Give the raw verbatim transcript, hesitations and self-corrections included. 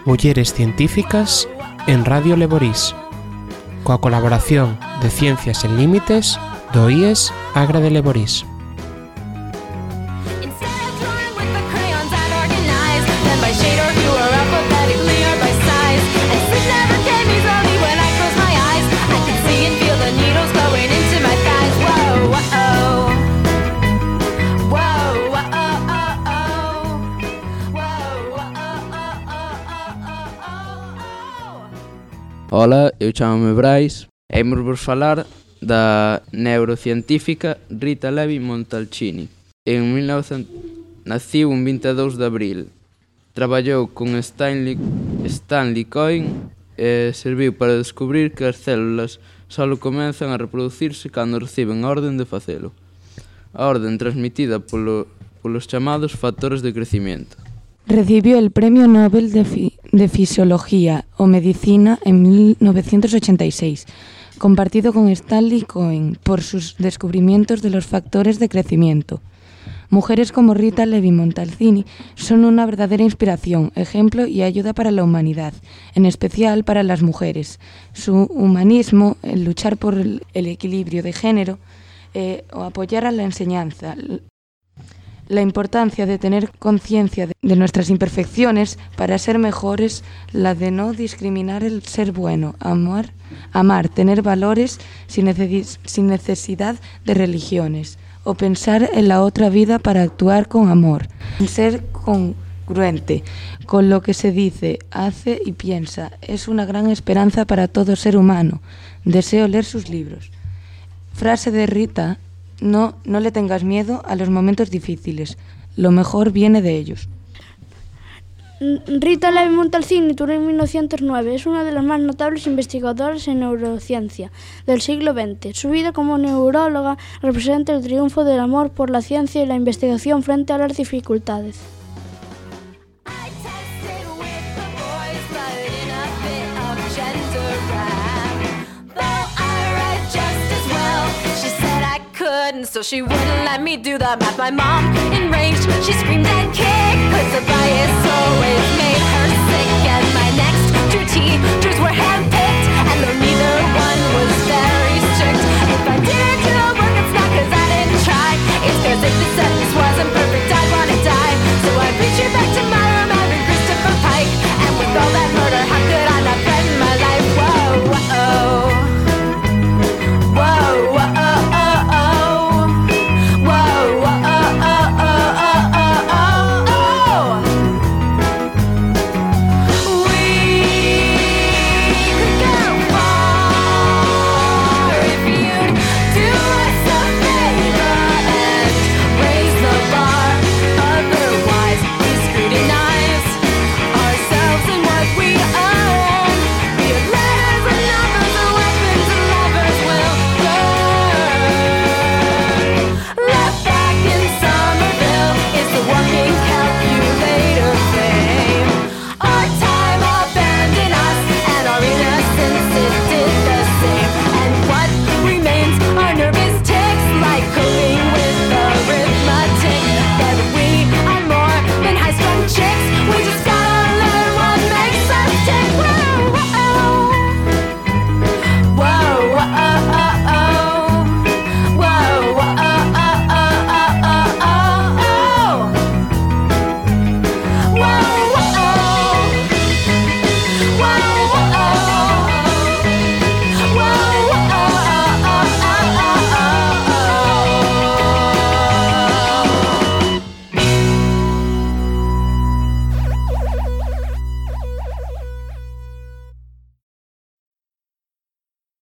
Mulleres Científicas en Radio Leborís, coa colaboración de Ciencias Sen Límites do I E S Agra de Leborís. Ola, eu chamo-me Brais e imos vos falar da neurocientífica Rita Levi Montalcini. En mil novecentos naciu un vinte e dous de abril. Traballou con Stanley, Stanley Cohen e serviu para descubrir que as células só comenzan a reproducirse cando reciben a orden de facelo. A orden transmitida polo, polos chamados factores de crecimiento. Recibió el Premio Nobel de, Fi- de Fisiología o Medicina en mil novecientos ochenta y seis, compartido con Stanley Cohen por sus descubrimientos de los factores de crecimiento. Mujeres como Rita Levi Montalcini son una verdadera inspiración, ejemplo y ayuda para la humanidad, en especial para las mujeres. Su humanismo, el luchar por el, el equilibrio de género eh, o apoyar a la enseñanza, la importancia de tener conciencia de, de nuestras imperfecciones para ser mejores, la de no discriminar el ser bueno, amar, amar tener valores sin, neces- sin necesidad de religiones, o pensar en la otra vida para actuar con amor, ser congruente con lo que se dice, hace y piensa. Es una gran esperanza para todo ser humano. Deseo leer sus libros. Frase de Rita: No, no le tengas miedo a los momentos difíciles. Lo mejor viene de ellos. Rita Levi Montalcini nació en mil novecientos nueve. Es una de las más notables investigadoras en neurociencia del siglo veinte. Su vida como neuróloga representa el triunfo del amor por la ciencia y la investigación frente a las dificultades. So she wouldn't let me do the math. My mom, enraged, she screamed and kicked, 'cause the bias always made her sick. And my next two teachers were